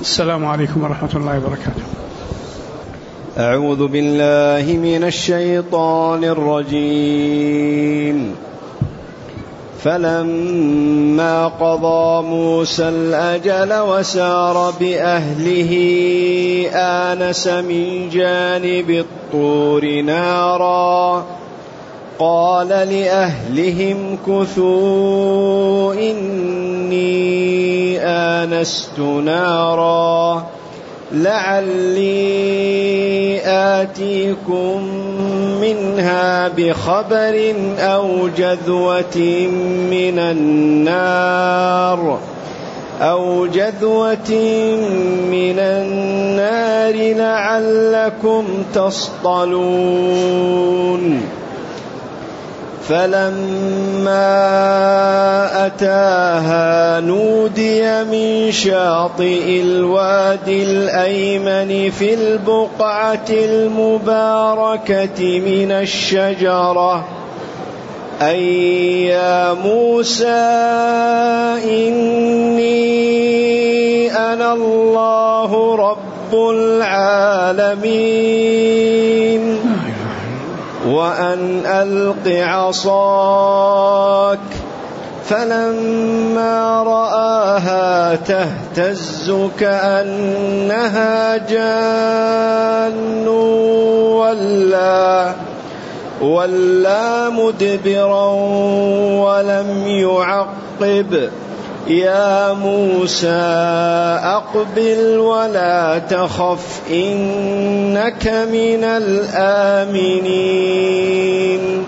السلام عليكم ورحمة الله وبركاته. أعوذ بالله من الشيطان الرجيم. فلما قضى موسى الأجل وسار بأهله آنس من جانب الطور نارا قال لأهلهم كثوا إني آنست نارا لعلي آتيكم منها بخبر أو جذوة من النار لعلكم تصطلون. فلما أتاها نودي من شاطئ الوادي الأيمن في البقعة المباركة من الشجرة أي يا موسى إني أنا الله رب العالمين وأن ألق عصاك. فلما رآها تهتز كأنها جان ولا مدبرا ولم يعقب يا موسى أقبل ولا تخف إنك من الآمنين.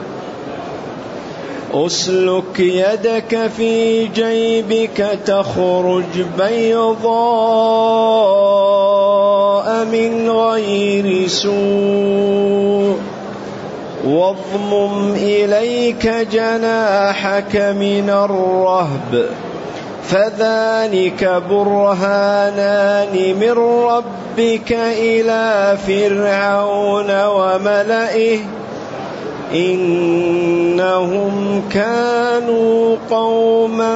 أسلك يدك في جيبك تخرج بيضاء من غير سوء واضمم إليك جناحك من الرهب فذلك برهانان من ربك إلى فرعون وملئه إنهم كانوا قوما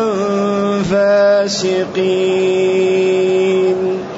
فاسقين.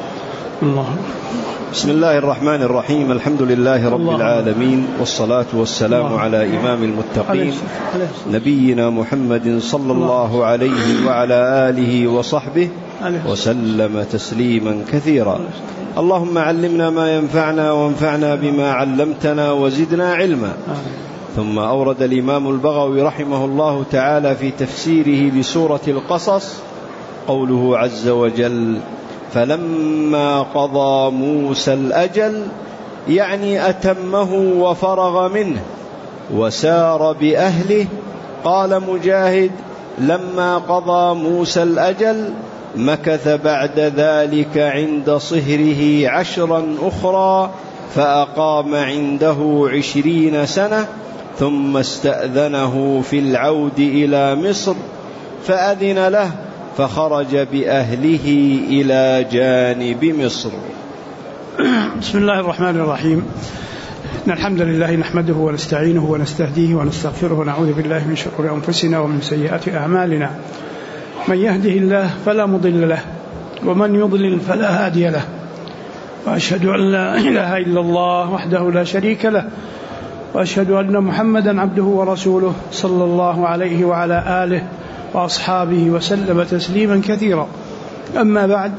بسم الله الرحمن الرحيم. الحمد لله رب العالمين والصلاة والسلام على إمام المتقين نبينا محمد صلى الله عليه وعلى آله وصحبه وسلم تسليما كثيرا. اللهم علمنا ما ينفعنا وانفعنا بما علمتنا وزدنا علما. ثم أورد الإمام البغوي رحمه الله تعالى في تفسيره لسورة القصص قوله عز وجل فلما قضى موسى الأجل يعني أتمه وفرغ منه وسار بأهله. قال مجاهد لما قضى موسى الأجل مكث بعد ذلك عند صهره 10 أخرى فأقام عنده 20 سنة ثم استأذنه في العود إلى مصر فأذن له فخرج بأهله إلى جانب مصر. بسم الله الرحمن الرحيم. إن الحمد لله نحمده ونستعينه ونستهديه ونستغفره ونعوذ بالله من شرور أنفسنا ومن سيئات أعمالنا. من يهده الله فلا مضل له ومن يضلل فلا هادي له وأشهد أن لا إله إلا الله وحده لا شريك له وأشهد أن محمدا عبده ورسوله صلى الله عليه وعلى آله وأصحابه وسلم تسليما كثيرا. أما بعد،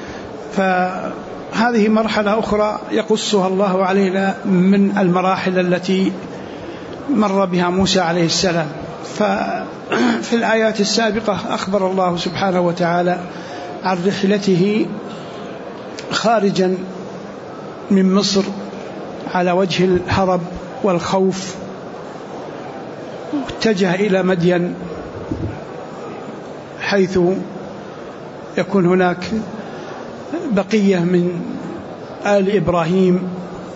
فهذه مرحلة أخرى يقصها الله علينا من المراحل التي مر بها موسى عليه السلام. ففي الآيات السابقة أخبر الله سبحانه وتعالى عن رحلته خارجا من مصر على وجه الهرب والخوف، اتجه إلى مدين حيث يكون هناك بقية من آل إبراهيم،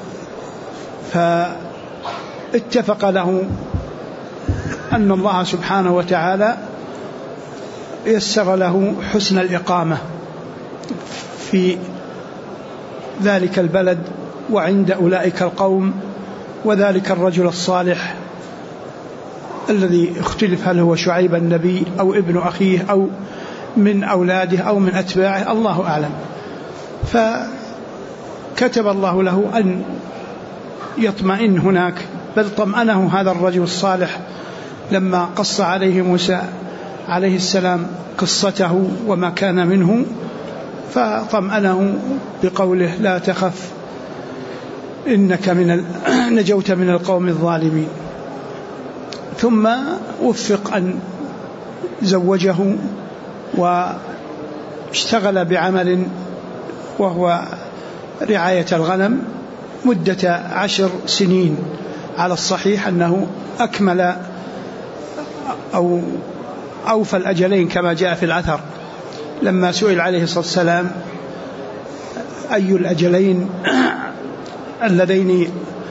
فاتفق له أن الله سبحانه وتعالى يسر له حسن الإقامة في ذلك البلد وعند أولئك القوم وذلك الرجل الصالح الذي اختلف هل هو شعيب النبي أو ابن أخيه أو من أولاده أو من أتباعه، الله أعلم. فكتب الله له أن يطمئن هناك، بل طمأنه هذا الرجل الصالح لما قص عليه موسى عليه السلام قصته وما كان منه، فطمأنه بقوله لا تخف إنك نجوت من القوم الظالمين. ثم وفق أن زوجه واشتغل بعمل وهو رعاية الغنم مدة 10 سنين، على الصحيح أنه أكمل أو أوفى الأجلين كما جاء في الأثر. لما سئل عليه الصلاة والسلام أي الأجلين اللذين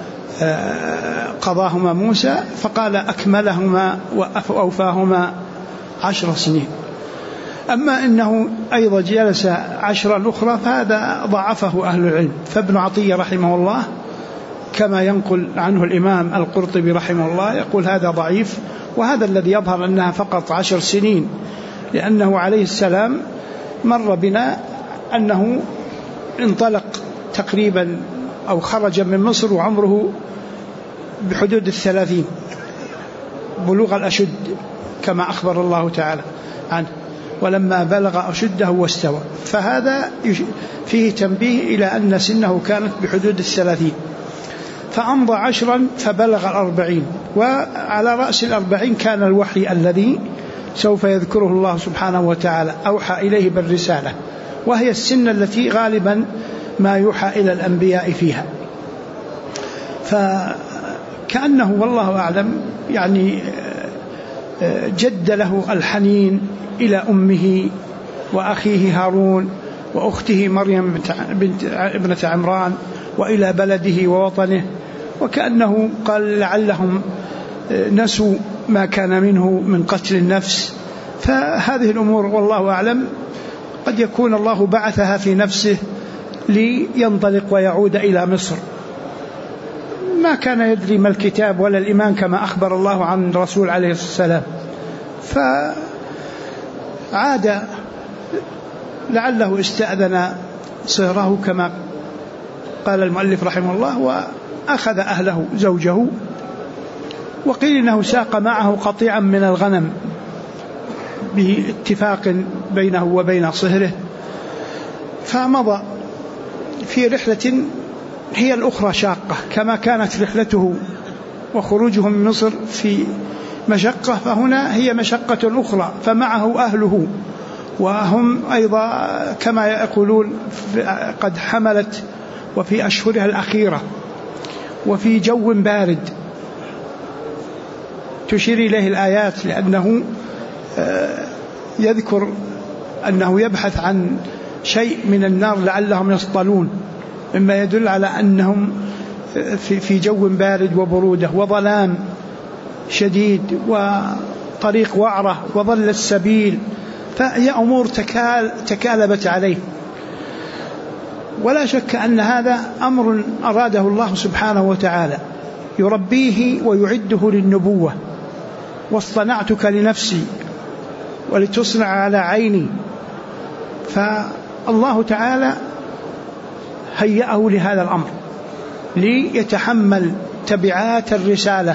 قضاهما موسى، فقال أكملهما وأوفاهما 10 سنين. أما إنه أيضا جلس 10 أخرى فهذا ضعفه أهل العلم، فابن عطية رحمه الله كما ينقل عنه الإمام القرطبي رحمه الله يقول هذا ضعيف، وهذا الذي يظهر أنها فقط 10 سنين، لأنه عليه السلام مر بنا أنه انطلق تقريبا أو خرج من مصر وعمره بحدود 30 بلوغ الأشد كما أخبر الله تعالى عنه، ولما بلغ أشده واستوى، فهذا فيه تنبيه إلى أن سنه كانت بحدود 30، فأمضى 10 فبلغ 40، وعلى رأس 40 كان الوحي الذي سوف يذكره الله سبحانه وتعالى أوحى إليه بالرسالة، وهي السن التي غالبا ما يوحى إلى الأنبياء فيها. فكأنه والله أعلم يعني جد له الحنين إلى أمه وأخيه هارون وأخته مريم ابنة عمران وإلى بلده ووطنه، وكأنه قال لعلهم نسوا ما كان منه من قتل النفس. فهذه الأمور والله أعلم قد يكون الله بعثها في نفسه لينطلق ويعود إلى مصر، ما كان يدري ما الكتاب ولا الإيمان كما أخبر الله عن الرسول عليه السلام، فعاد لعله استأذن صهره كما قال المؤلف رحمه الله، وأخذ أهله زوجه، وقيل إنه ساق معه قطيعا من الغنم باتفاق بينه وبين صهره، فمضى في رحلة هي الأخرى شاقة، كما كانت رحلته وخروجه من مصر في مشقة، فهنا هي مشقة أخرى، فمعه أهله وهم أيضا كما يقولون قد حملت وفي أشهرها الأخيرة وفي جو بارد تشير إليه الآيات، لأنه يذكر أنه يبحث عن شيء من النار لعلهم يصطلون، مما يدل على أنهم في جو بارد وبرودة وظلام شديد وطريق وعرة وظل السبيل، فهي أمور تكالبت عليه. ولا شك أن هذا أمر أراده الله سبحانه وتعالى يربيه ويعده للنبوة، واصطنعتك لنفسي ولتصنع على عيني، فالله تعالى هيأه لهذا الأمر ليتحمل تبعات الرسالة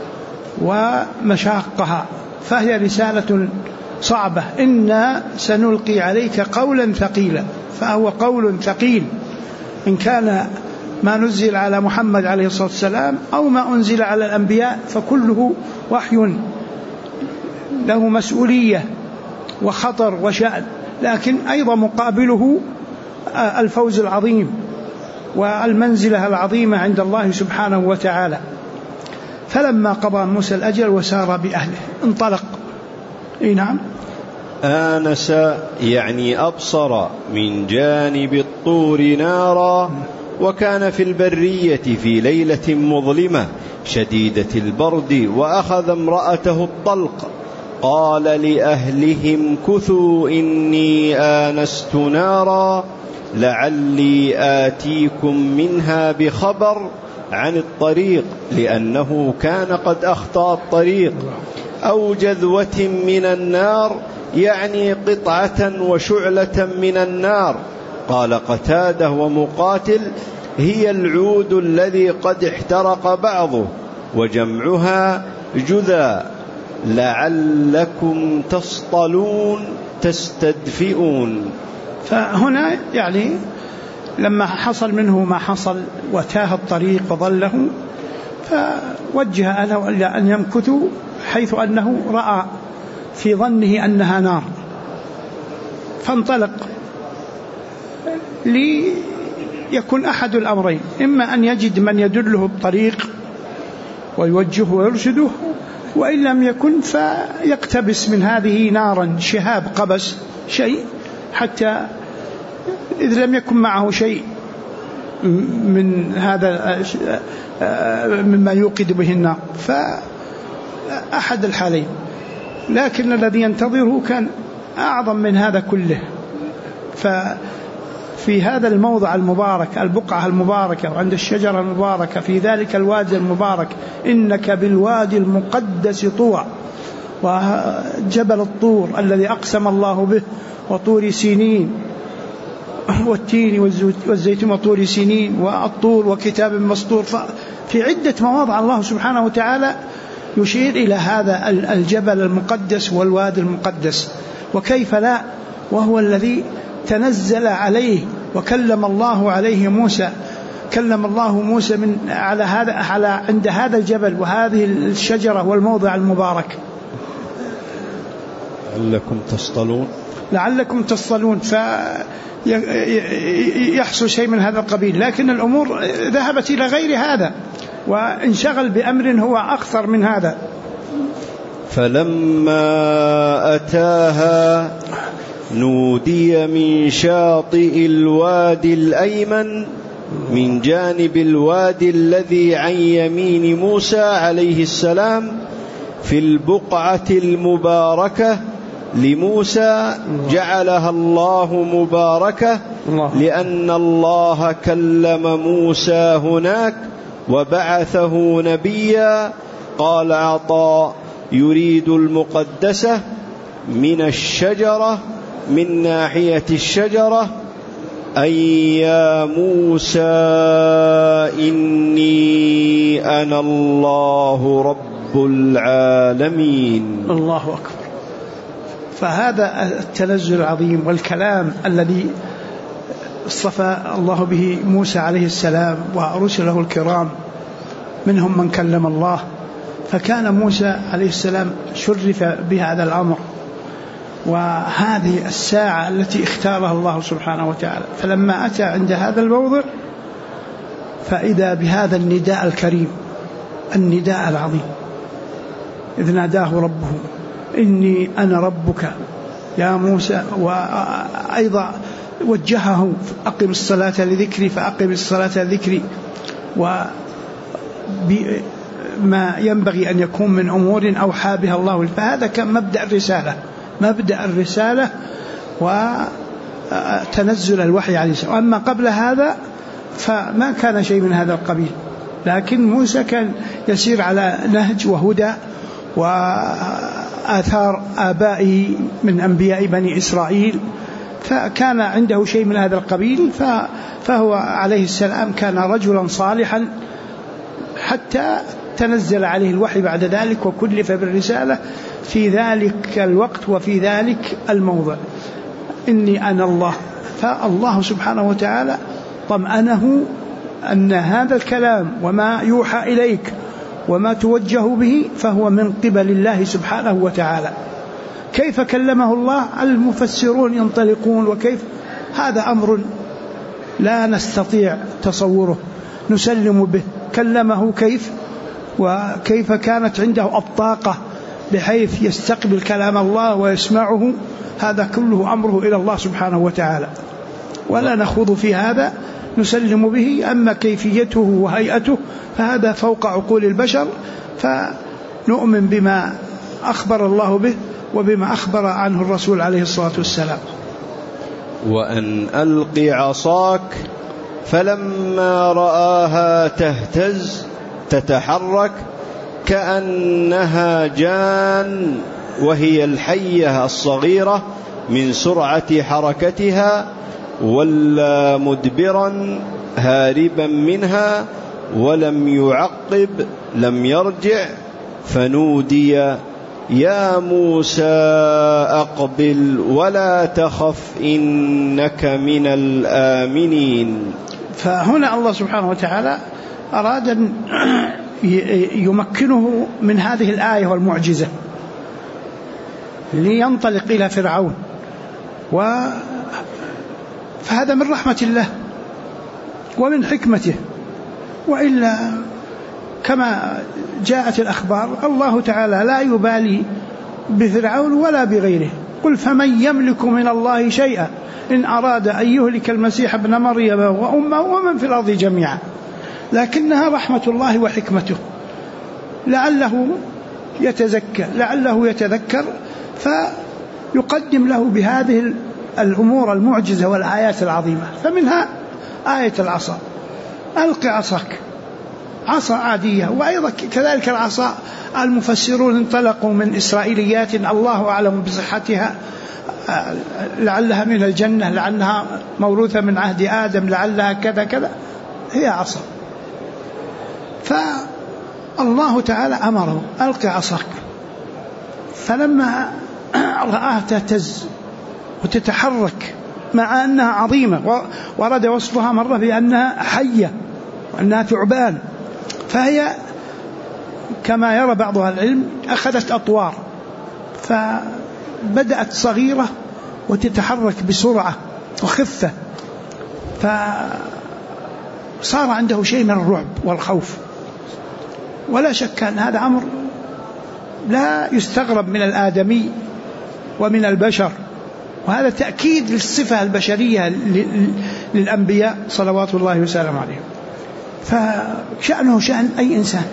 ومشاقها، فهي رسالة صعبة. إنا سنلقي عليك قولا ثقيلا، فهو قول ثقيل إن كان ما نزل على محمد عليه الصلاة والسلام أو ما أنزل على الأنبياء، فكله وحي له مسؤولية وخطر وشأن، لكن أيضا مقابله الفوز العظيم والمنزلة العظيمة عند الله سبحانه وتعالى. فلما قضى موسى الأجل وسار بأهله انطلق. نعم، آنس يعني أبصر من جانب الطور نارا، وكان في البرية في ليلة مظلمة شديدة البرد، وأخذ امرأته الطلق، قال لأهلهم كثوا إني آنست نارا لعلي آتيكم منها بخبر عن الطريق، لأنه كان قد أخطأ الطريق، أو جذوة من النار يعني قطعة وشعلة من النار، قال قتادة ومقاتل: هي العود الذي قد احترق بعضه وجمعها جذا لعلكم تصطلون تستدفئون. فهنا يعني لما حصل منه ما حصل وتاه الطريق وضله، فوجه أهله إلى أن يمكثوا، حيث أنه رأى في ظنه أنها نار، فانطلق ليكون أحد الأمرين: إما أن يجد من يدله الطريق ويوجهه ويرشده، وإن لم يكن فيقتبس من هذه نارا، شهاب قبس شيء، حتى إذا لم يكن معه شيء من هذا مما يوقد به النار، فأحد الحالين. لكن الذي ينتظره كان أعظم من هذا كله. ففي هذا الموضع المبارك، البقعة المباركة، وعند الشجرة المباركة، في ذلك الوادي المبارك: إنك بالوادي المقدس طوى، وجبل الطور الذي أقسم الله به، وطور سينين، والتين والزيتون وطور سينين، والطور وكتاب مسطور. في عدة مواضع الله سبحانه وتعالى يشير إلى هذا الجبل المقدس والوادي المقدس. وكيف لا، وهو الذي تنزل عليه وكلم الله عليه موسى، كلم الله موسى عند هذا الجبل وهذه الشجرة والموضع المبارك. لعلكم تصطلون، فيحصل شيء من هذا القبيل. لكن الأمور ذهبت إلى غير هذا، وانشغل بأمر هو أخطر من هذا. فلما أتاها نودي من شاطئ الوادي الأيمن من جانب الوادي الذي عن يمين موسى عليه السلام في البقعة المباركة لموسى جعلها الله مباركة لأن الله كلم موسى هناك وبعثه نبيا. قال عطاء: يريد المقدسة من الشجرة، من ناحية الشجرة، أي يا موسى إني أنا الله رب العالمين. الله أكبر. فهذا التنزل العظيم والكلام الذي اصطفى الله به موسى عليه السلام ورسله الكرام، منهم من كلم الله، فكان موسى عليه السلام شرف بهذا الأمر، وهذه الساعة التي اختارها الله سبحانه وتعالى. فلما أتى عند هذا الموضع فإذا بهذا النداء الكريم، النداء العظيم، إذ ناداه ربه: إني أنا ربك يا موسى. وأيضا وجهه: أقم الصلاة لذكري، فأقم الصلاة لذكري، وما ينبغي أن يكون من أمور أوحى بها الله. فهذا كان مبدأ الرسالة وتنزل الوحي عليه السلام. أما قبل هذا فما كان شيء من هذا القبيل، لكن موسى كان يسير على نهج وهدى وآثار آبائه من أنبياء بني إسرائيل، فكان عنده شيء من هذا القبيل. فهو عليه السلام كان رجلا صالحا حتى تنزل عليه الوحي بعد ذلك، وكلف بالرسالة في ذلك الوقت وفي ذلك الموضع: إني أنا الله. فالله سبحانه وتعالى طمأنه أن هذا الكلام وما يوحى إليك وما توجه به فهو من قبل الله سبحانه وتعالى. كيف كلمه الله؟ المفسرون ينطلقون، وكيف هذا أمر لا نستطيع تصوره، نسلم به. كلمه كيف، وكيف كانت عنده الطاقة بحيث يستقبل كلام الله ويسمعه، هذا كله أمره إلى الله سبحانه وتعالى، ولا نخوض في هذا، نسلم به. أما كيفيته وهيئته فهذا فوق عقول البشر، فنؤمن بما أخبر الله به وبما أخبر عنه الرسول عليه الصلاة والسلام. وأن ألق عصاك فلما رآها تهتز تتحرك كأنها جان وهي الحية الصغيرة من سرعة حركتها ولى مدبرا هاربا منها ولم يعقب لم يرجع فنودي يا موسى أقبل ولا تخف إنك من الآمنين. فهنا الله سبحانه وتعالى أراد أن يمكنه من هذه الآية والمعجزة لينطلق إلى فرعون، فهذا من رحمة الله ومن حكمته، وإلا كما جاءت الأخبار الله تعالى لا يبالي بفرعون ولا بغيره. قل فمن يملك من الله شيئا إن أراد أن يهلك المسيح ابن مريم وأمه ومن في الأرض جميعا، لكنها رحمة الله وحكمته لعله يتزكى لعله يتذكر فيقدم له بهذه الأمور المعجزة والآيات العظيمة. فمنها آية العصا، ألق عصاك، عصا عادية. وأيضا كذلك العصا المفسرون انطلقوا من إسرائيليات الله أعلم بصحتها، لعلها من الجنة، لعلها موروثة من عهد آدم، لعلها كذا كذا، هي عصا. فالله تعالى أمره ألق عصاك، فلما رآها تهتز وتتحرك مع أنها عظيمة، ورد وصفها مرة بأنها حية وأنها ثعبان، فهي كما يرى بعض أهل العلم أخذت أطوار، فبدأت صغيرة وتتحرك بسرعة وخفة، فصار عنده شيء من الرعب والخوف. ولا شك أن هذا أمر لا يستغرب من الآدمي ومن البشر، وهذا تأكيد للصفة البشرية للأنبياء صلوات الله وسلامه عليهم. فشأنه شأن أي إنسان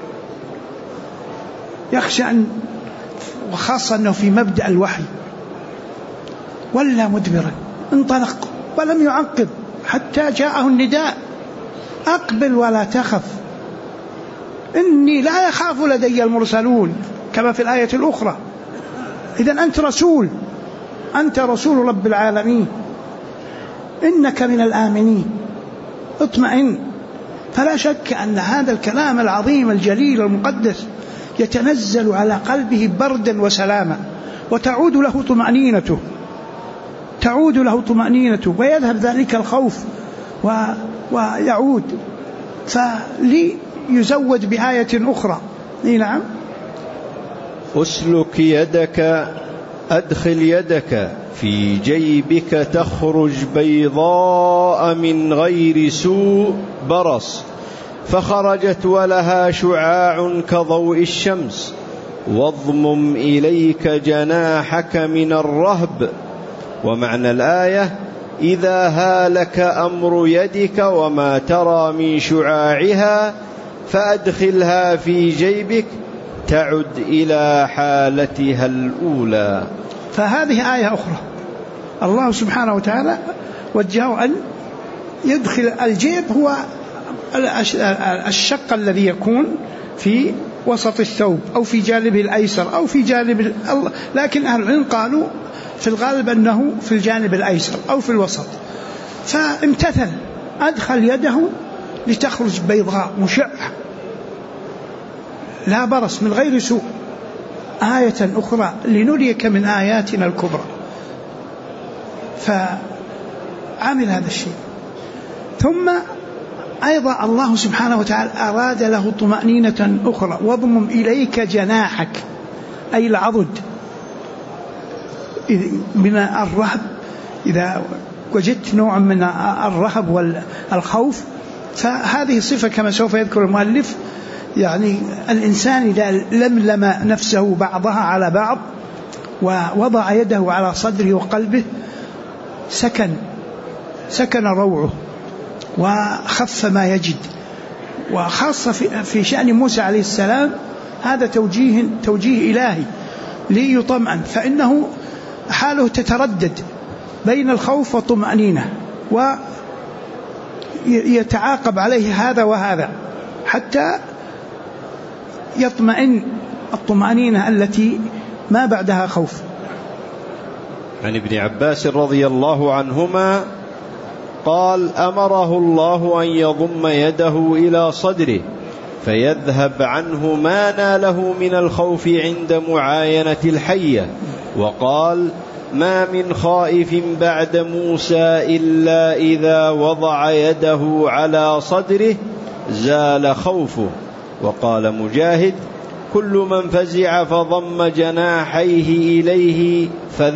يخشى أن، وخاصة أنه في مبدأ الوحي، ولى مدبرا انطلق ولم يعقب حتى جاءه النداء أقبل ولا تخف إني لا يخاف لدي المرسلون، كما في الآية الأخرى. إذن أنت رسول رب العالمين، إنك من الآمنين، اطمئن. فلا شك أن هذا الكلام العظيم الجليل المقدس يتنزل على قلبه بردا وسلاما، وتعود له طمأنينته ويذهب ذلك الخوف ويعود. فليزود بآية أخرى. نعم. أسلك يدك أدخل يدك في جيبك تخرج بيضاء من غير سوء برص، فخرجت ولها شعاع كضوء الشمس، واضمم إليك جناحك من الرهب. ومعنى الآية إذا هالك أمر يدك وما ترى من شعاعها فأدخلها في جيبك تعد إلى حالتها الأولى. فهذه آية أخرى الله سبحانه وتعالى وجهه أن يدخل الجيب، هو الشق الذي يكون في وسط الثوب أو في جانبه الأيسر أو في جانب لكن أهل العلم قالوا في الغالب أنه في الجانب الأيسر أو في الوسط. فامتثل، أدخل يده لتخرج بيضاء مشعة لا برص من غير سوء. آية أخرى لنريك من آياتنا الكبرى. فعمل هذا الشيء. ثم أيضا الله سبحانه وتعالى أراد له طمأنينة أخرى، واضمم إليك جناحك، أي العضد من الرهب. إذا وجدت نوع من الرهب والخوف فهذه صفة كما سوف يذكر المؤلف، يعني الإنسان إذا لملم نفسه بعضها على بعض ووضع يده على صدره وقلبه سكن روعه وخف ما يجد. وخاصة في شأن موسى عليه السلام هذا توجيه إلهي ليطمئن، فإنه حاله تتردد بين الخوف والطمأنينة، ويتعاقب عليه هذا وهذا حتى يطمئن الطمأنينة التي ما بعدها خوف. عن ابن عباس رضي الله عنهما فقال أمره الله أن يضم يده إلى صدره فيذهب عنه ما ناله من الخوف عند معاينة الحية، وقال ما من خائف بعد موسى إلا إذا وضع يده على صدره زال خوفه. وقال مجاهد كل من فزع فضم جناحيه إليه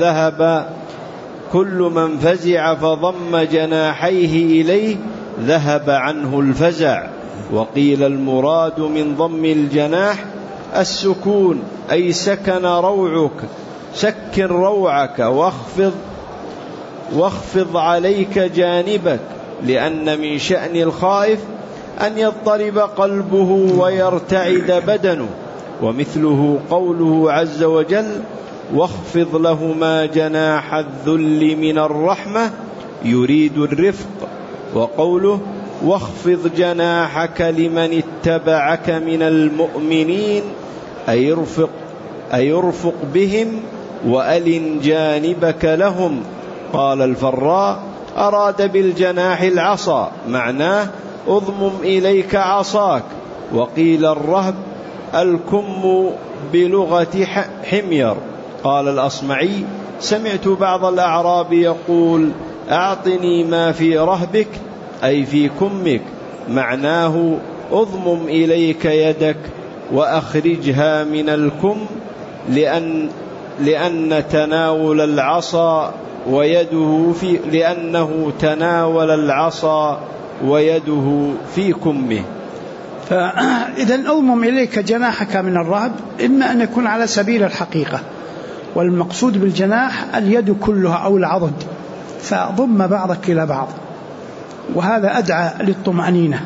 ذهب عنه الفزع. وقيل المراد من ضم الجناح السكون، أي سكن روعك واخفض عليك جانبك، لأن من شأن الخائف أن يضطرب قلبه ويرتعد بدنه. ومثله قوله عز وجل واخفض لهما جناح الذل من الرحمة يريد الرفق، وقوله واخفض جناحك لمن اتبعك من المؤمنين أي ارفق بهم وألن جانبك لهم. قال الفراء أراد بالجناح العصا، معناه اضمم إليك عصاك. وقيل الرهب الكم بلغة حمير. قال الأصمعي سمعت بعض الأعراب يقول أعطني ما في رهبك أي في كمك، معناه اضمم إليك يدك وأخرجها من الكم، لأنه تناول العصا ويده في كمه. فإذا أضمم إليك جناحك من الرهب إما أن يكون على سبيل الحقيقة، والمقصود بالجناح اليد كلها أو العضد، فضم بعضك إلى بعض، وهذا أدعى للطمأنينة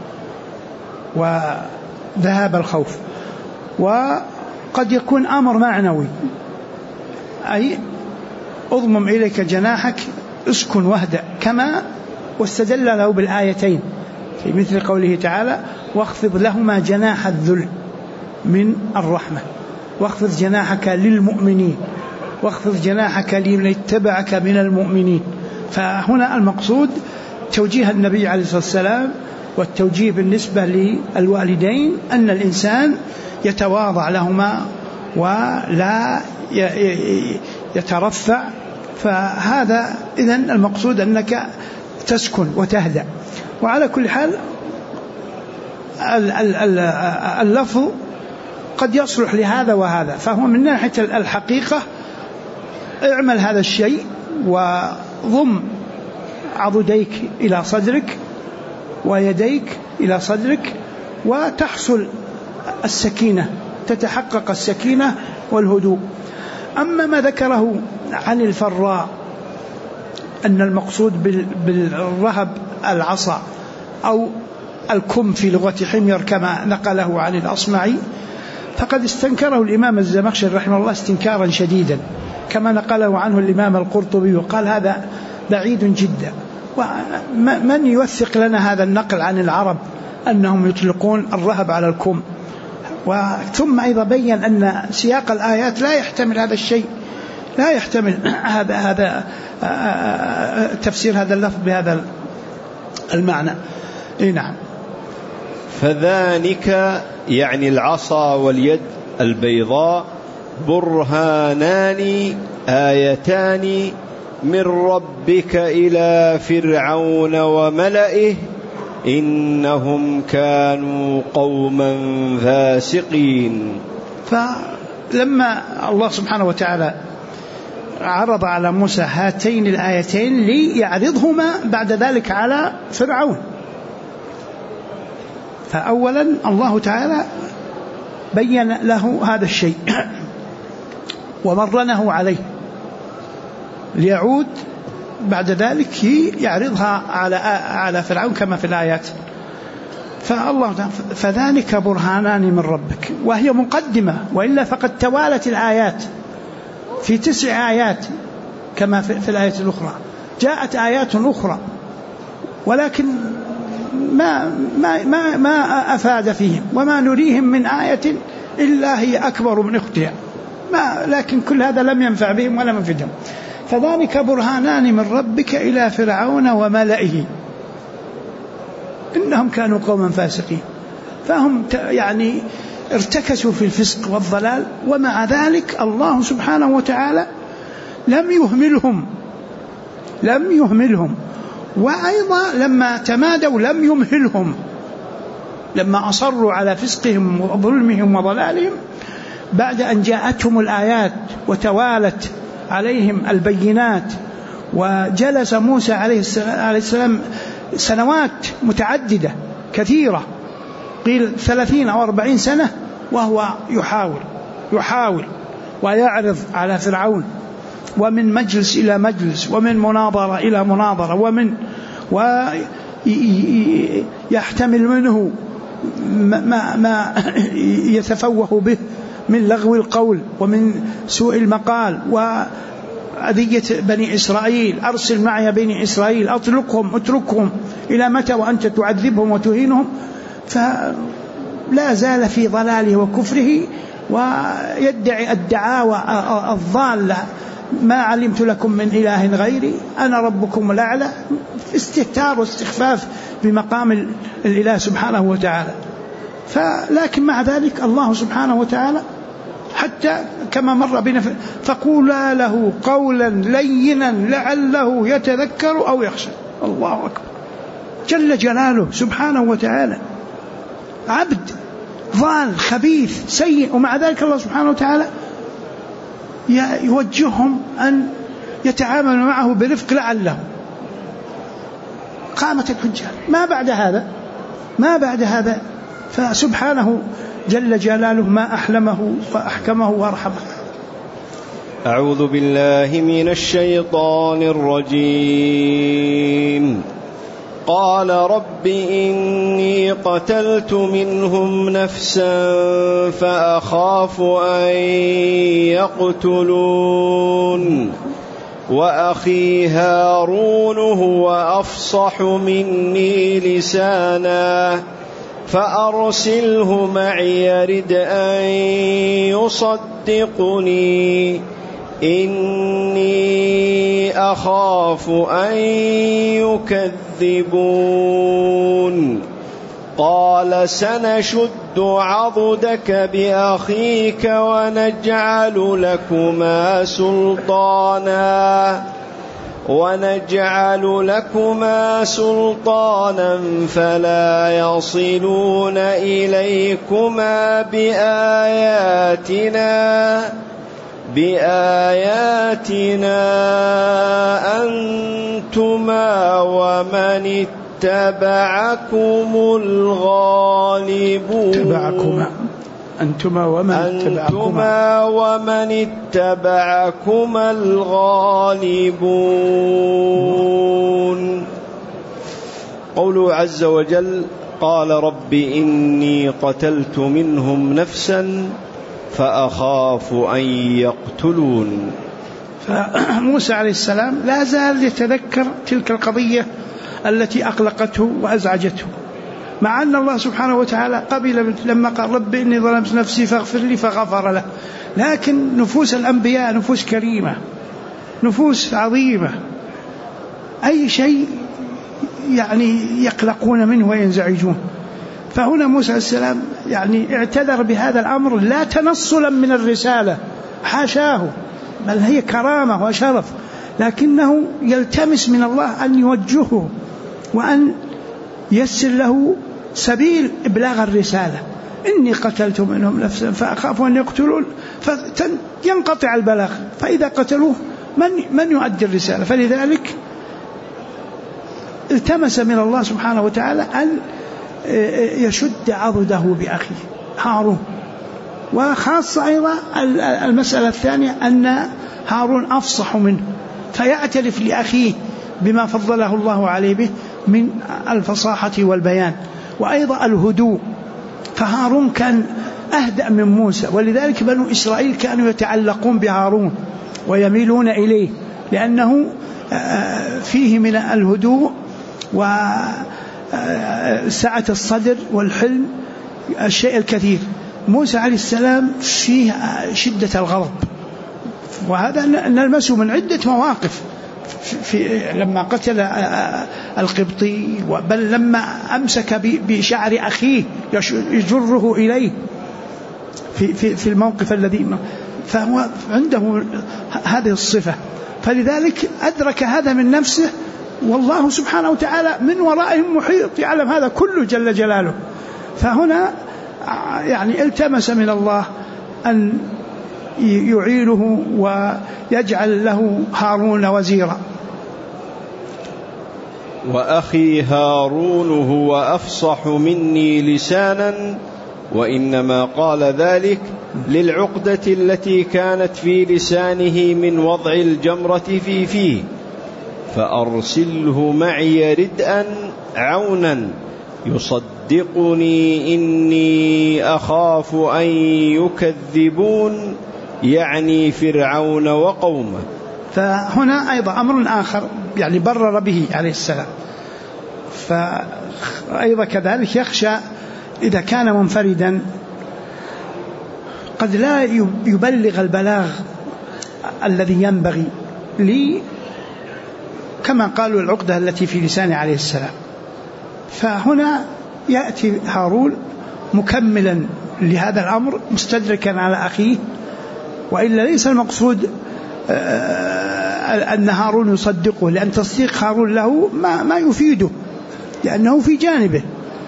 وذهاب الخوف. وقد يكون أمر معنوي، أي أضمم إليك جناحك اسكن واهدأ، كما واستدل له بالآيتين في مثل قوله تعالى واخفض لهما جناح الذل من الرحمة، واخفض جناحك للمؤمنين، واخفض جناحك لمن اتبعك من المؤمنين. فهنا المقصود توجيه النبي عليه الصلاة والسلام والتوجيه بالنسبة للوالدين أن الإنسان يتواضع لهما ولا يترفع. فهذا إذن المقصود أنك تسكن وتهدأ. وعلى كل حال اللفظ قد يصلح لهذا وهذا، فهو من ناحية الحقيقة اعمل هذا الشيء وضم عضديك إلى صدرك ويديك إلى صدرك وتحصل السكينة، تتحقق السكينة والهدوء. أما ما ذكره عن الفراء أن المقصود بالرهب العصا أو الكم في لغة حمير كما نقله عن الأصمعي، فقد استنكره الإمام الزمخشري رحمه الله استنكارا شديدا، كما نقله عنه الإمام القرطبي وقال هذا بعيد جدا. ومن يوثق لنا هذا النقل عن العرب أنهم يطلقون الرهب على الكم؟ ثم أيضا بيّن أن سياق الآيات لا يحتمل هذا الشيء، لا يحتمل هذا تفسير هذا اللفظ بهذا المعنى. نعم. فذلك يعني العصا واليد البيضاء برهانان آيتان من ربك إلى فرعون وملئه إنهم كانوا قوما فاسقين. فلما الله سبحانه وتعالى عرض على موسى هاتين الآيتين ليعرضهما بعد ذلك على فرعون، فأولا الله تعالى بين له هذا الشيء ومرنه عليه ليعود بعد ذلك يعرضها على فرعون كما في الآيات. فالله تعالى فذلك برهانان من ربك، وهي مقدمة، وإلا فقد توالت الآيات في 9 آيات كما في الآية الأخرى. جاءت آيات أخرى ولكن ما أفاد فيهم، وما نريهم من آية إلا هي أكبر من أختها، لكن كل هذا لم ينفع بهم ولا منفدهم. فذلك برهانان من ربك إلى فرعون وملئه إنهم كانوا قوما فاسقين. فهم يعني ارتكسوا في الفسق والضلال، ومع ذلك الله سبحانه وتعالى لم يهملهم. وأيضا لما تمادوا لم يمهلهم، لما أصروا على فسقهم وظلمهم وضلالهم بعد أن جاءتهم الآيات وتوالت عليهم البينات، وجلس موسى عليه السلام سنوات متعددة كثيرة، قيل 30 أو 40 سنة، وهو يحاول ويعرض على فرعون، ومن مجلس إلى مجلس، ومن مناظرة إلى مناظرة، ويحتمل منه ما يتفوه به من لغو القول ومن سوء المقال وأذية بني إسرائيل. أرسل معي بني إسرائيل، اتركهم إلى متى وأنت تعذبهم وتهينهم؟ فلا زال في ضلاله وكفره، ويدعي الدعاوى الضالة: ما علمت لكم من إله غيري، أنا ربكم الأعلى، استهتار واستخفاف بمقام الإله سبحانه وتعالى. لكن مع ذلك الله سبحانه وتعالى حتى كما مر بنا فقولا له قولا لينا لعله يتذكر أو يخشى. الله أكبر، جل جلاله سبحانه وتعالى عبد ضال خبيث سيء، ومع ذلك الله سبحانه وتعالى يوجههم أن يتعاملوا معه برفق لعله. قامت الحجة ما بعد هذا فسبحانه جل جلاله ما أحلمه وأحكمه وأرحمه. أعوذ بالله من الشيطان الرجيم. قال رب إني قتلت منهم نفسا فأخاف أن يقتلون وأخي هارون هو أفصح مني لسانا فأرسله معي يرد أن يصدقني إني أخاف أن يكذبون. قال سنشد عضدك بأخيك ونجعل لكما سلطانا فلا يصلون إليكما بآياتنا أنتما ومن اتبعكم الغالبون. أنتما ومن اتبعكما الغالبون. قوله عز وجل: قال رب إني قتلت منهم نفسا فأخاف أن يقتلون. فموسى عليه السلام لا زال يتذكر تلك القضية التي أقلقته وأزعجته، مع أن الله سبحانه وتعالى قبل لما قال رب إني ظلمت نفسي فاغفر لي فغفر له. لكن نفوس الأنبياء نفوس كريمة، نفوس عظيمة، أي شيء يعني يقلقون منه وينزعجون. فهنا موسى عليه السلام يعني اعتذر بهذا الأمر لا تنصلا من الرسالة، حاشاه، بل هي كرامة وشرف، لكنه يلتمس من الله أن يوجهه وأن يسر له سبيل إبلاغ الرسالة. إني قتلت منهم نفسا فأخاف أن يقتلون، فينقطع البلاغ، فإذا قتلوه من يؤدي الرسالة؟ فلذلك التمس من الله سبحانه وتعالى أن يشد عضده بأخيه هارون. وخاصة أيضا المسألة الثانية أن هارون أفصح منه، فيعترف لأخيه بما فضله الله عليه به من الفصاحة والبيان وأيضا الهدوء. فهارون كان أهدأ من موسى، ولذلك بنو إسرائيل كانوا يتعلقون بهارون ويميلون إليه، لأنه فيه من الهدوء وسعة الصدر والحلم الشيء الكثير. موسى عليه السلام فيه شدة الغضب، وهذا نلمسه من عدة مواقف لما قتل القبطي، بل لما أمسك بشعر أخيه يجره إليه في الموقف الذي، فهو عنده هذه الصفة، فلذلك أدرك هذا من نفسه، والله سبحانه وتعالى من ورائهم محيط يعلم هذا كله جل جلاله. فهنا يعني التمس من الله أن يعينه ويجعل له هارون وزيرا. وأخي هارون هو أفصح مني لسانا، وإنما قال ذلك للعقدة التي كانت في لسانه من وضع الجمرة في فيه، فأرسله معي ردءا عونا يصدقني إني أخاف أن يكذبون، يعني فرعون وقومه. فهنا أيضا أمر آخر يعني برر به عليه السلام، فأيضا كذلك يخشى إذا كان منفردا قد لا يبلغ البلاغ الذي ينبغي كما قالوا العقدة التي في لسانه عليه السلام. فهنا يأتي هارون مكملا لهذا الأمر مستدركا على أخيه، وإلا ليس المقصود أن هارون يصدقه، لأن تصديق هارون له ما يفيده لأنه في جانبه،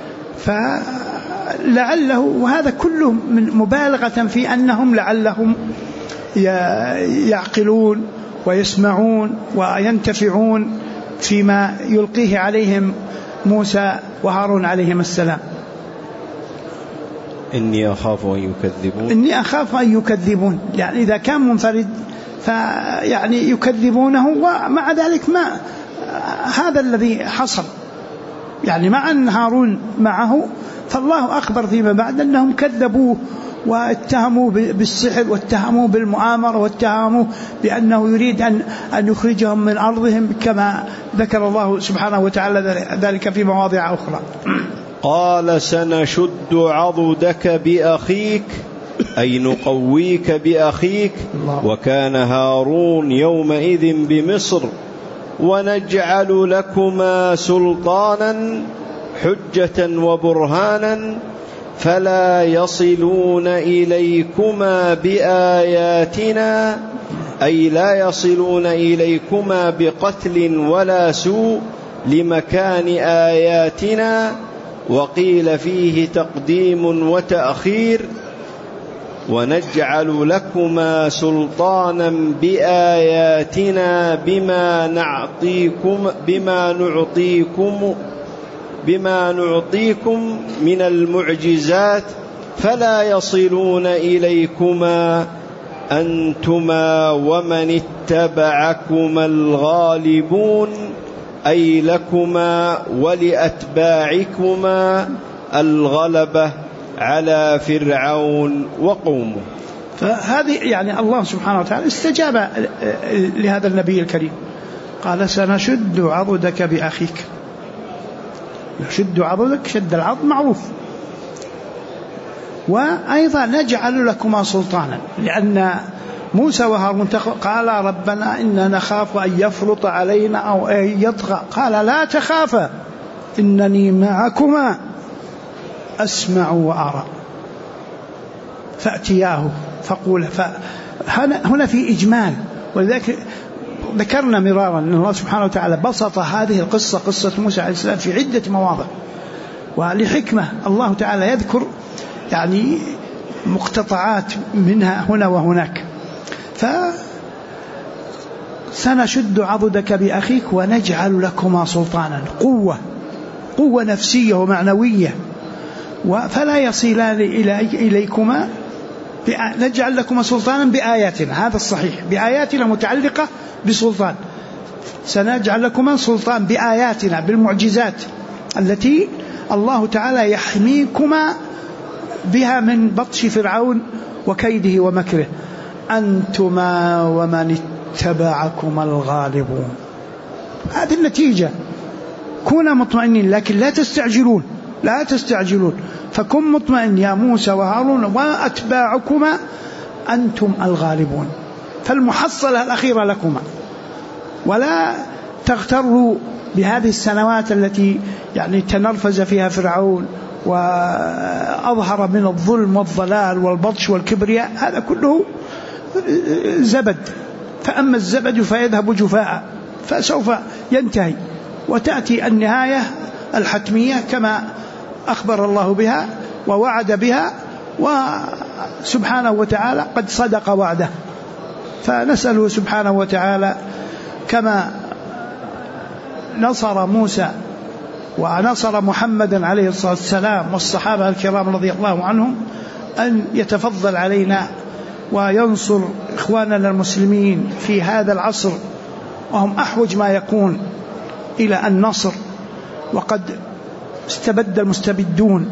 فلعله وهذا كله من مبالغة في أنهم لعلهم يعقلون ويسمعون وينتفعون فيما يلقيه عليهم موسى وهارون عليهم السلام. إني أخاف أن يكذبون، يعني إذا كان منفرد فيعني يكذبونه، ومع ذلك ما هذا الذي حصل، يعني مع أن هارون معه، فالله أخبر فيما بعد أنهم كذبوه واتهموا بالسحر واتهموا بالمؤامرة واتهموا بأنه يريد أن يخرجهم من أرضهم، كما ذكر الله سبحانه وتعالى ذلك في مواضع أخرى. قال سنشد عضدك بأخيك، أي نقويك بأخيك، وكان هارون يومئذ بمصر، ونجعل لكما سلطانا حجة وبرهانا فلا يصلون إليكما بآياتنا، أي لا يصلون إليكما بقتل ولا سوء لمكان آياتنا. وقيل فيه تقديم وتأخير، ونجعل لكما سلطانا بآياتنا بما نعطيكم من المعجزات، فلا يصلون إليكما أنتما ومن اتبعكما الغالبون، أي لكما ولأتباعكما الغلبة على فرعون وقومه. فهذه يعني الله سبحانه وتعالى استجاب لهذا النبي الكريم، قال سنشد عضدك بأخيك. نشد عضدك، شد العضد معروف. وأيضا نجعل لكما سلطانا، لأن موسى وهارون قال ربنا إننا نخاف أن يفرط علينا أو أن يطغى، قال لا تخافا إنني معكما أسمع وأرى، فأتياه فقول. هنا في إجمال، ولذلك ذكرنا مرارا أن الله سبحانه وتعالى بسط هذه القصة، قصة موسى عليه السلام، في عدة مواضع، ولحكمة الله تعالى يذكر يعني مقتطعات منها هنا وهناك. فسنشد عضدك بأخيك ونجعل لكما سلطانا، قوة نفسية ومعنوية، فلا يصلان إليكما. نجعل لكما سلطانا بآياتنا، هذا الصحيح، بآياتنا متعلقة بسلطان. سنجعل لكما سلطان بآياتنا، بالمعجزات التي الله تعالى يحميكما بها من بطش فرعون وكيده ومكره، أنتما ومن اتبعكما الغالبون. هذه النتيجة. كونا مطمئنين، لكن لا تستعجلون، فكن مطمئن يا موسى وهارون وأتباعكما أنتم الغالبون. فالمحصلة الأخيرة لكما، ولا تغتروا بهذه السنوات التي يعني تنرفز فيها فرعون وأظهر من الظلم والضلال والبطش والكبرياء، هذا كله زبد. فأما الزبد فيذهب جفاء، فسوف ينتهي وتأتي النهاية الحتمية كما أخبر الله بها ووعد بها، وسبحانه وتعالى قد صدق وعده. فنسأله سبحانه وتعالى كما نصر موسى ونصر محمدا عليه الصلاة والسلام والصحابة الكرام رضي الله عنهم أن يتفضل علينا وينصر إخواننا المسلمين في هذا العصر، وهم أحوج ما يكون إلى النصر. وقد استبد المستبدون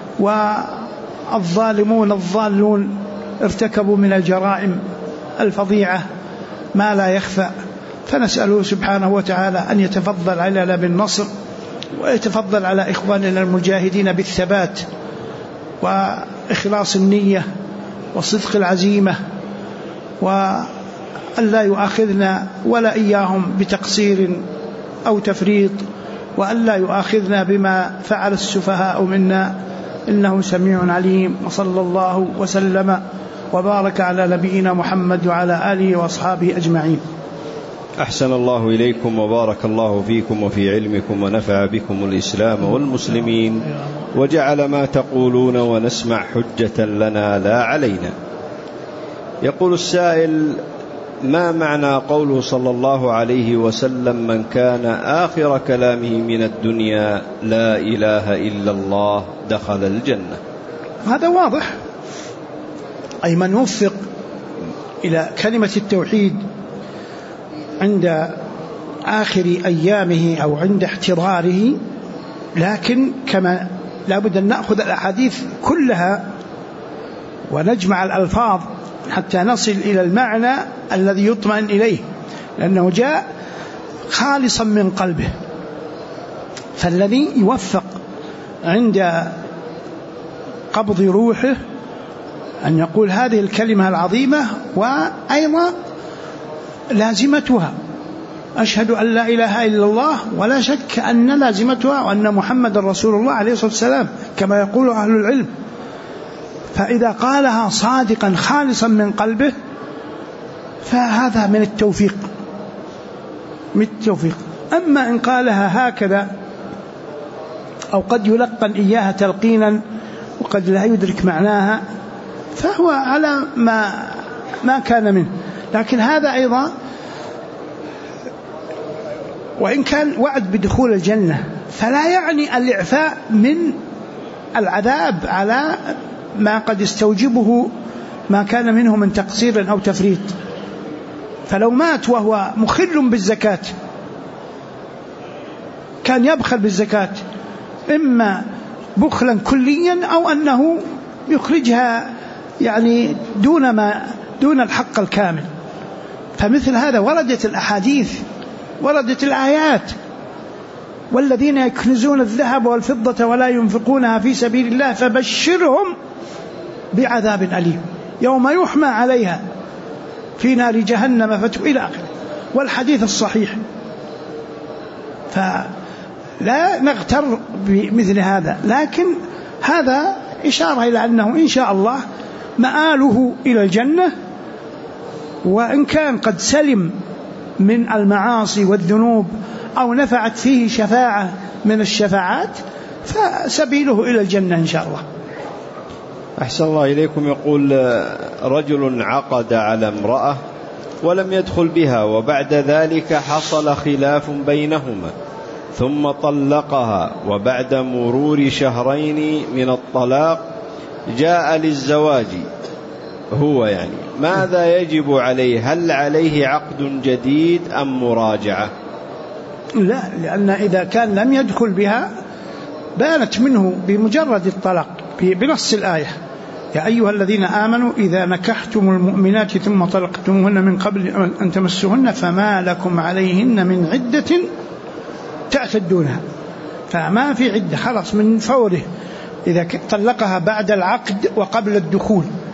والظالمون الضالون ارتكبوا من الجرائم الفظيعة ما لا يخفى. فنسأله سبحانه وتعالى أن يتفضل علينا بالنصر، ويتفضل على إخواننا المجاهدين بالثبات وإخلاص النية وصدق العزيمة، وأن لا يؤاخذنا ولا إياهم بتقصير أو تفريط، وأن لا يؤاخذنا بما فعل السفهاء منا، إنه سميع عليم. وصلى الله وسلم وبارك على نبينا محمد وعلى آله وأصحابه أجمعين. أحسن الله إليكم وبارك الله فيكم وفي علمكم ونفع بكم الإسلام والمسلمين، وجعل ما تقولون ونسمع حجة لنا لا علينا. يقول السائل: ما معنى قوله صلى الله عليه وسلم: من كان آخر كلامه من الدنيا لا إله إلا الله دخل الجنة؟ هذا واضح، أي من يوفق إلى كلمة التوحيد عند آخر أيامه أو عند احتضاره. لكن كما لابد أن نأخذ الأحاديث كلها ونجمع الألفاظ حتى نصل إلى المعنى الذي يطمئن إليه، لأنه جاء خالصا من قلبه. فالذي يوفق عند قبض روحه أن يقول هذه الكلمة العظيمة، وأيضا لازمتها أشهد أن لا إله إلا الله، ولا شك أن لازمتها وأن محمد رسول الله عليه الصلاة والسلام كما يقول أهل العلم. فإذا قالها صادقا خالصا من قلبه فهذا من التوفيق، أما إن قالها هكذا أو قد يلقن إياها تلقينا وقد لا يدرك معناها فهو على ما كان منه. لكن هذا أيضا وإن كان وعد بدخول الجنة فلا يعني الإعفاء من العذاب على ما قد يستوجبه ما كان منه من تقصير أو تفريط. فلو مات وهو مخل بالزكاة، كان يبخل بالزكاة إما بخلا كليا أو أنه يخرجها يعني دون الحق الكامل، فمثل هذا وردت الأحاديث، وردت الآيات: والذين يكنزون الذهب والفضة ولا ينفقونها في سبيل الله فبشرهم بعذاب أليم يوم يحمى عليها في نار جهنم إلى آخره، والحديث الصحيح. فلا نغتر بمثل هذا، لكن هذا إشارة إلى أنه إن شاء الله مآله إلى الجنة، وإن كان قد سلم من المعاصي والذنوب أو نفعت فيه شفاعة من الشفاعات فسبيله إلى الجنة إن شاء الله. أحسن الله إليكم. يقول: رجل عقد على امرأة ولم يدخل بها، وبعد ذلك حصل خلاف بينهما ثم طلقها، وبعد مرور 2 شهرين من الطلاق جاء للزواج هو، ماذا يجب عليه؟ هل عليه عقد جديد أم مراجعة؟ لا، لأن إذا كان لم يدخل بها بانت منه بمجرد الطلاق بنص الآية: يا أيها الذين آمنوا إذا نكحتم المؤمنات ثم طلقتموهن من قبل أن تمسوهن فما لكم عليهن من عدة تعتدونها. فما في عدة، خلاص من فوره إذا طلقها بعد العقد وقبل الدخول،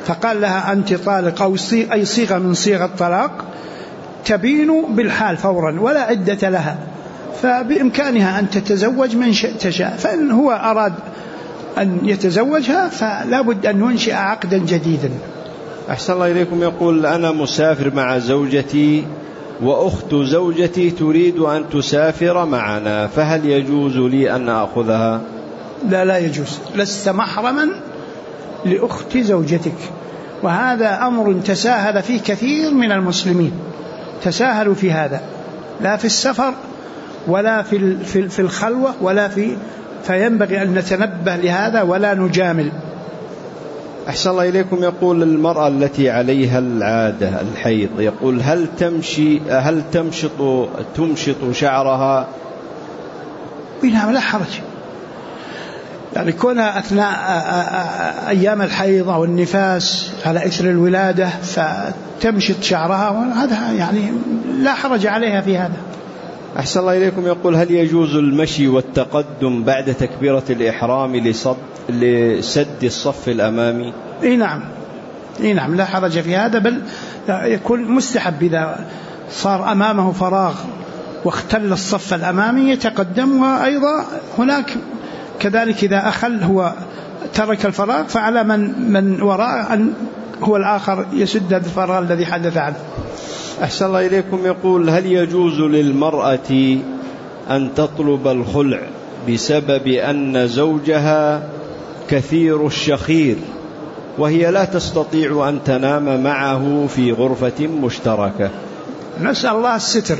فقال لها أنت طالق أو أي صيغة من صيغ الطلاق تبين بالحال فورا ولا عدة لها، فبإمكانها أن تتزوج من تشاء. فإن هو أراد أن يتزوجها فلا بد أن ينشئ عقدا جديدا. أحسن الله إليكم. يقول أنا مسافر مع زوجتي وأخت زوجتي تريد أن تسافر معنا، فهل يجوز لي أن أخذها؟ لا يجوز، لست محرما لأخت زوجتك، وهذا أمر تساهل فيه كثير من المسلمين، تساهلوا في هذا، لا في السفر ولا في الخلوة ولا فينبغي أن نتنبه لهذا ولا نجامل. أحسن الله إليكم. يقول المرأة التي عليها العادة الحيض، يقول هل تمشط شعرها؟ نعم لا حرج، يعني كونها أثناء أيام الحيض أو النفاس على إثر الولادة فتمشط شعرها، هذا يعني لا حرج عليها في هذا. أحسن الله إليكم. يقول هل يجوز المشي والتقدم بعد تكبيرة الإحرام لسد الصف الأمامي؟ نعم لا حرج في هذا، بل يكون مستحب إذا صار أمامه فراغ واختل الصف الأمامي يتقدم، وأيضا هناك كذلك إذا أخل هو ترك الفراغ فعلى من وراء أن هو الآخر يسد الفراغ الذي حدث عنه. أحسن الله إليكم. يقول هل يجوز للمرأة أن تطلب الخلع بسبب أن زوجها كثير الشخير وهي لا تستطيع أن تنام معه في غرفة مشتركة؟ نسأل الله الستر،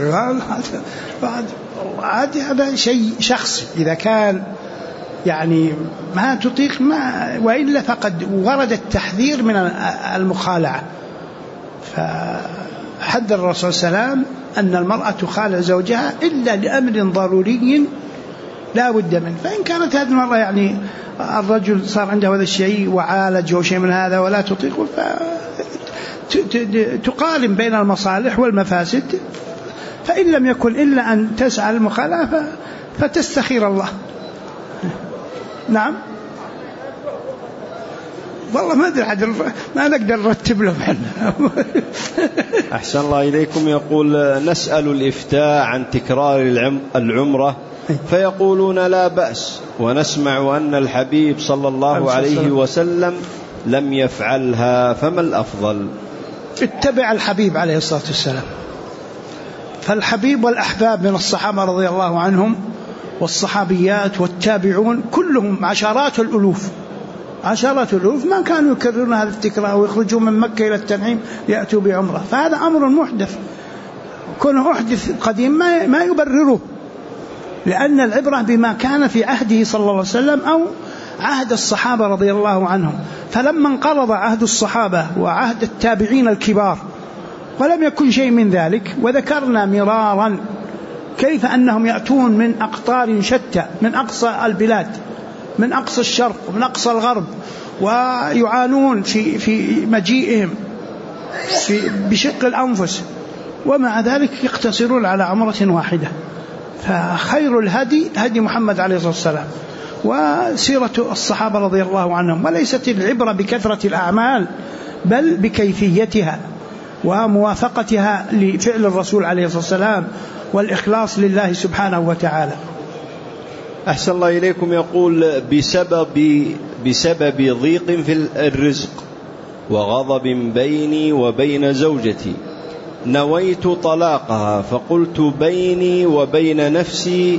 هذا شيء شخصي، إذا كان يعني ما تطيق وإلا فقد ورد التحذير من المخالعة، فحذر الرسول صلى الله عليه وسلم أن المرأة تخالع زوجها إلا لأمر ضروري لا بد منه. فإن كانت هذه المرأة يعني الرجل صار عنده هذا الشيء وعالج أو شيء من هذا ولا تطيق، تقارن بين المصالح والمفاسد، فإن لم يكن إلا أن تسعى المخالفة فتستخير الله. نعم والله ما أدري ما نقدر نرتب لهم حنا. أحسن الله إليكم. يقول نسأل الإفتاء عن تكرار العمرة فيقولون لا بأس، ونسمع أن الحبيب صلى الله عليه وسلم لم يفعلها، فما الأفضل؟ اتبع الحبيب عليه الصلاة والسلام، فالحبيب والأحباب من الصحابة رضي الله عنهم والصحابيات والتابعون كلهم عشرات الألوف ما كانوا يكررون هذا التكرار ويخرجوا من مكة إلى التنعيم يأتوا بعمرة، فهذا أمر محدث، كونه أحدث قديم ما يبرره، لأن العبرة بما كان في عهده صلى الله عليه وسلم أو عهد الصحابة رضي الله عنهم. فلما انقرض عهد الصحابة وعهد التابعين الكبار ولم يكن شيء من ذلك، وذكرنا مرارا كيف أنهم يأتون من أقطار شتى، من أقصى البلاد، من أقصى الشرق ومن أقصى الغرب، ويعانون في مجيئهم بشق الأنفس، ومع ذلك يقتصرون على عمرة واحدة. فخير الهدي هدي محمد عليه الصلاة والسلام وسيرة الصحابة رضي الله عنهم، وليست العبرة بكثرة الأعمال بل بكيفيتها وموافقتها لفعل الرسول عليه الصلاة والسلام والإخلاص لله سبحانه وتعالى. أحسن الله إليكم. يقول بسبب ضيق في الرزق وغضب بيني وبين زوجتي نويت طلاقها، فقلت بيني وبين نفسي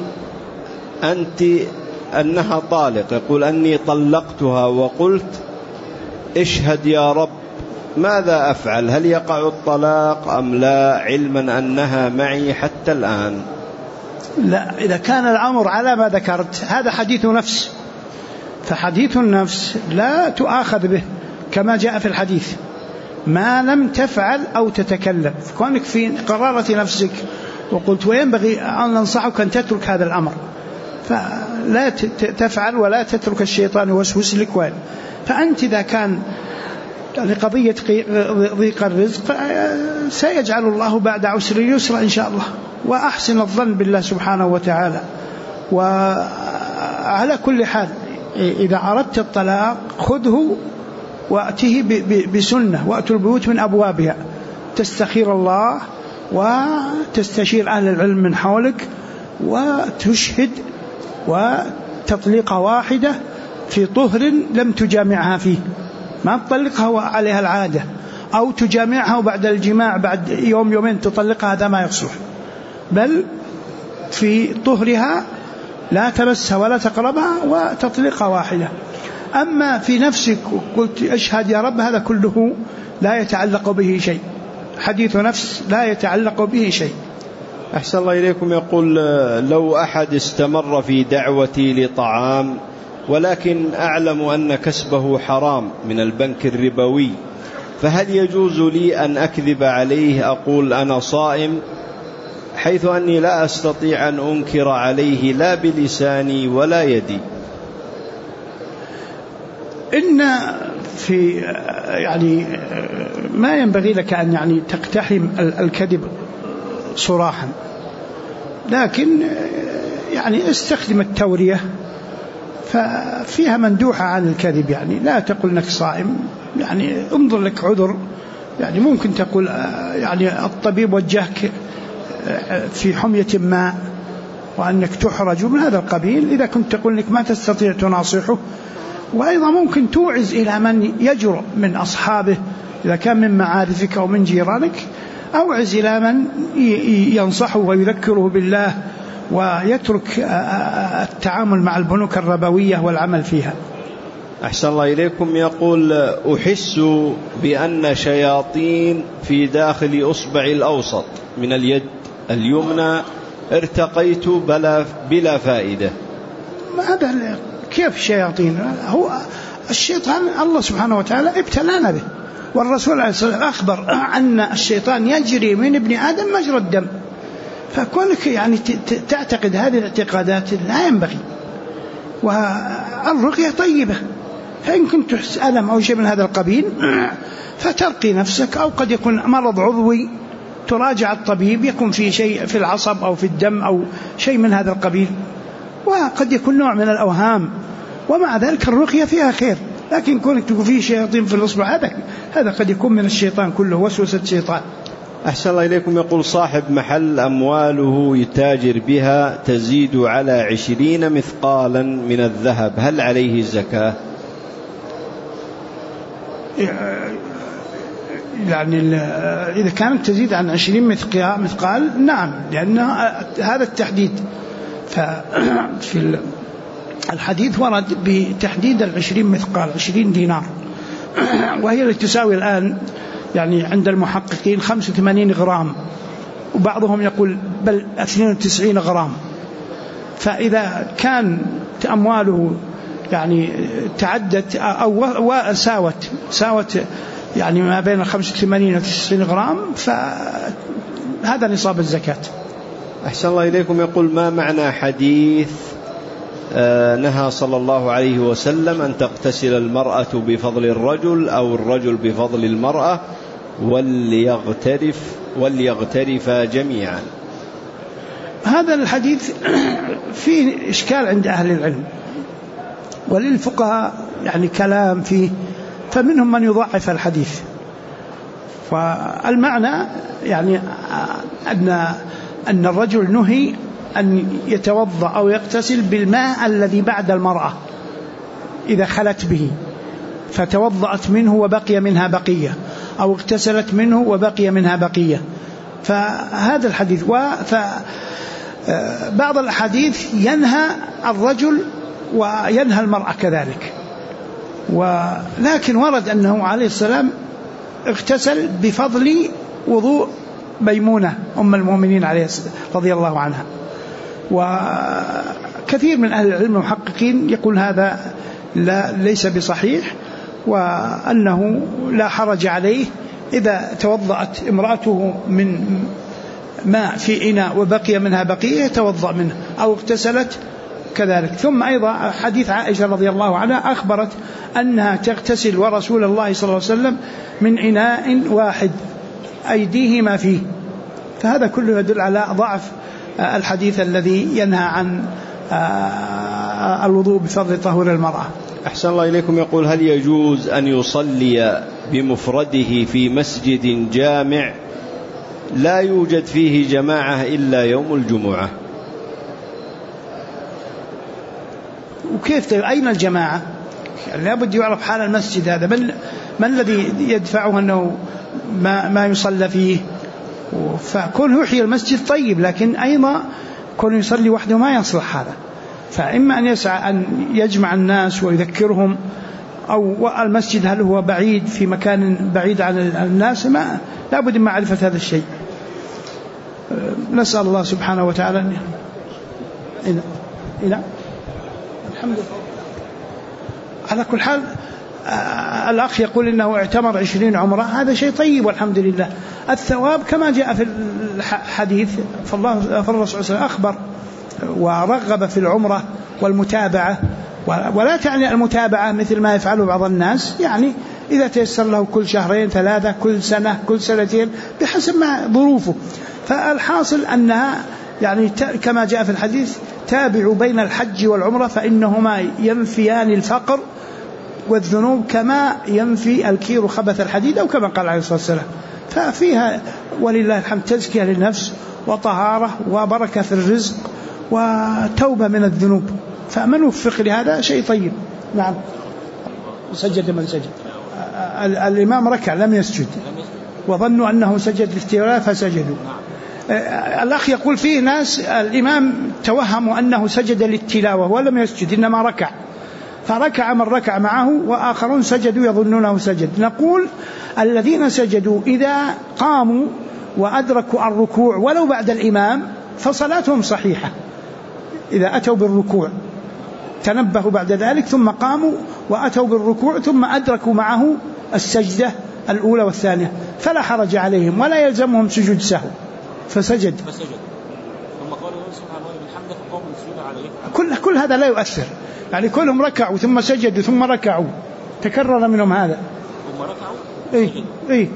أنها طالق، يقول أني طلقتها وقلت اشهد يا رب، ماذا أفعل؟ هل يقع الطلاق أم لا، علما أنها معي حتى الآن؟ لا، إذا كان الأمر على ما ذكرت هذا حديث نفس، فحديث النفس لا تؤاخذ به كما جاء في الحديث ما لم تفعل أو تتكلم. كونك في قرارة نفسك وقلت وينبغي أن ننصحك أن تترك هذا الأمر، فلا تفعل ولا تترك الشيطان يوسوس لك. فأنت إذا كان قضية ضيق الرزق سيجعل الله بعد عسر يسرا إن شاء الله، وأحسن الظن بالله سبحانه وتعالى. وعلى كل حال إذا أردت الطلاق خذه وأتيه بسنة، وأتوا البيوت من أبوابها، تستخير الله وتستشير أهل العلم من حولك، وتشهد وتطليقة واحدة في طهر لم تجامعها فيه، ما تطلقها وعليها العادة، أو تجامعها وبعد الجماع بعد يوم يومين تطلقها، هذا ما يصلح، بل في طهرها لا تمسها ولا تقربها وتطلقها واحدة. أما في نفسك قلت أشهد يا رب، هذا كله لا يتعلق به شيء، حديث نفس لا يتعلق به شيء. أحسن الله إليكم. يقول لو أحد استمر في دعوتي لطعام ولكن أعلم أن كسبه حرام من البنك الربوي، فهل يجوز لي أن أكذب عليه أقول أنا صائم، حيث أني لا أستطيع أن أنكر عليه لا بلساني ولا يدي؟ إن في يعني ما ينبغي لك أن يعني تقتحم الكذب صراحا، لكن يعني استخدم التورية ففيها مندوحة عن الكذب، يعني لا تقول إنك صائم، يعني انظر لك عذر، يعني ممكن تقول يعني الطبيب وجهك في حمية ما وأنك تحرج من هذا القبيل، إذا كنت تقول إنك ما تستطيع تناصحه. وأيضا ممكن توعز إلى من يجرؤ من أصحابه، إذا كان من معارفك أو من جيرانك، أوعز إلى من ينصحه ويذكره بالله ويترك التعامل مع البنوك الربوية والعمل فيها. أحسن الله إليكم. يقول أحس بأن شياطين في داخل أصبع الأوسط من اليد اليمنى ارتقيت بلا فائدة. هذا كيف شياطين؟ هو الشيطان الله سبحانه وتعالى ابتلانا به، والرسول عليه الصلاة والسلام أخبر أن الشيطان يجري من ابن آدم مجرى الدم، فكونك يعني تعتقد هذه الاعتقادات لا ينبغي. والرقية طيبة، فإن كنت تحس ألم أو شيء من هذا القبيل فترقي نفسك، أو قد يكون مرض عضوي تراجع الطبيب، يكون في شيء في العصب أو في الدم أو شيء من هذا القبيل، وقد يكون نوع من الأوهام، ومع ذلك الرقية فيها خير. لكن كونك تكون فيه شياطين في الأصبع هذا قد يكون من الشيطان كله، وسوسة شيطان. أحسن الله إليكم. يقول صاحب محل أمواله يتاجر بها تزيد على 20 مثقالا من الذهب، هل عليه الزكاة؟ يعني إذا كانت تزيد عن 20 مثقال نعم، لأن هذا التحديد. ففي الحديث ورد بتحديد 20 مثقال 20 دينار، وهي التي تساوي الآن يعني عند المحققين 85 غرام، وبعضهم يقول بل 92 غرام. فإذا كان أمواله يعني تعدت أو ساوت يعني ما بين 85 و 90 غرام، فهذا نصاب الزكاة. أحسن الله إليكم. يقول ما معنى حديث نهى صلى الله عليه وسلم أن تغتسل المرأة بفضل الرجل أو الرجل بفضل المرأة وليغترفا جميعا؟ هذا الحديث فيه إشكال عند أهل العلم، وللفقهاء يعني كلام فيه، فمنهم من يضعف الحديث. فالمعنى يعني أن الرجل نهي أن يتوضأ أو يغتسل بالماء الذي بعد المرأة إذا خلت به، فتوضأت منه وبقي منها بقية، أو اغتسلت منه وبقي منها بقية. فهذا الحديث. بعض الأحاديث ينهى الرجل وينهى المرأة كذلك، ولكن ورد أنه عليه السلام اغتسل بفضل وضوء ميمونة أم المؤمنين عليه السلام رضي الله عنها. وكثير من أهل العلم المحققين يقول هذا ليس بصحيح، وأنه لا حرج عليه إذا توضأت امرأته من ماء في إناء وبقي منها بقية يتوضأ منه، أو اغتسلت كذلك. ثم أيضا حديث عائشة رضي الله عنها أخبرت أنها تغتسل ورسول الله صلى الله عليه وسلم من إناء واحد أيديهما فيه، فهذا كله يدل على ضعف الحديث الذي ينهى عن الوضوء بفضل طهور المرأة. أحسن الله إليكم. يقول: هل يجوز أن يصلي بمفرده في مسجد جامع لا يوجد فيه جماعة إلا يوم الجمعة؟ وكيف أين الجماعة؟ لابد يعرف حال المسجد هذا، ما الذي يدفعه أنه ما يصلى فيه؟ فكون يحيي المسجد طيب، لكن أيضا كون يصلي وحده ما يصلح هذا. فإما أن يسعى أن يجمع الناس ويذكرهم، أو المسجد هل هو بعيد في مكان بعيد عن الناس، ما لابد من معرفة هذا الشيء. نسأل الله سبحانه وتعالى إلى الحمد لله. على كل حال الأخ يقول إنه اعتمر 20 عمرة، هذا شيء طيب والحمد لله. الثواب كما جاء في الحديث، فالرسول صلى الله عليه وسلم أخبر ورغب في العمرة والمتابعة، ولا تعني المتابعة مثل ما يفعله بعض الناس، يعني إذا تيسر له كل شهرين 3 كل سنة كل سنتين بحسب ما ظروفه. فالحاصل أنها يعني كما جاء في الحديث: تابعوا بين الحج والعمرة فإنهما ينفيان الفقر والذنوب كما ينفي الكير خبث الحديد، أو كما قال عليه الصلاة والسلام. ففيها ولله الحمد تزكية للنفس وطهارة وبركة في الرزق وتوبة من الذنوب، فمن وفق لهذا شيء طيب. نعم. سجد من سجد. الإمام ركع لم يسجد، وظنوا أنه سجد للاستواء فسجدوا. الأخ يقول فيه ناس الإمام توهموا أنه سجد للتلاوة ولم يسجد، إنما ركع، فركع من ركع معه، وآخرون سجدوا يظنونه سجد. نقول: الذين سجدوا إذا قاموا وأدركوا الركوع ولو بعد الإمام فصلاتهم صحيحة. إذا أتوا بالركوع تنبهوا بعد ذلك ثم قاموا وأتوا بالركوع ثم أدركوا معه السجدة الأولى والثانية فلا حرج عليهم ولا يلزمهم سجود سهو، فسجد. كل هذا لا يؤثر، يعني كلهم ركعوا ثم سجدوا ثم ركعوا، تكرر منهم هذا. ثم ركعوا إيه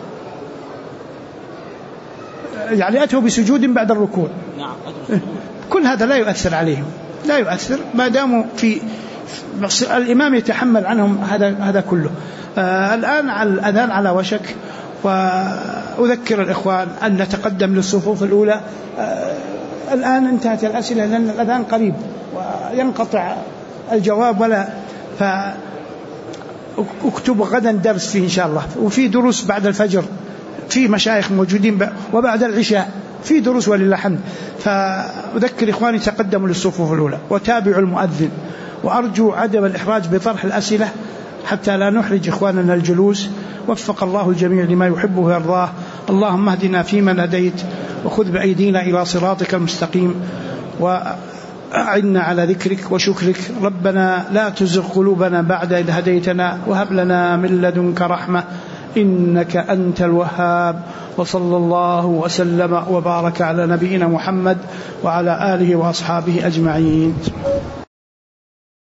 يعني أتوا بسجود بعد الركوع. نعم. كل هذا لا يؤثر عليهم، لا يؤثر ما داموا في الإمام يتحمل عنهم هذا كله. الآن على الأذان على وشك، وأذكر الإخوان أن نتقدم للصفوف الأولى. الآن انتهت الأسئلة لأن الأذان قريب وينقطع الجواب، ولا فأكتب غدا درس فيه إن شاء الله، وفي دروس بعد الفجر، في مشايخ موجودين وبعد العشاء في دروس ولله الحمد. فأذكر إخواني تقدموا للصفوف الأولى وتابعوا المؤذن، وأرجو عدم الإحراج بطرح الأسئلة حتى لا نحرج إخواننا الجلوس. وفق الله الجميع لما يحبه ويرضاه. اللهم اهدنا فيمن هديت، وخذ بأيدينا إلى صراطك المستقيم، وأعنا على ذكرك وشكرك. ربنا لا تزغ قلوبنا بعد إذ هديتنا، وهب لنا من لدنك رحمة إنك أنت الوهاب. وصلى الله وسلم وبارك على نبينا محمد وعلى آله وأصحابه أجمعين.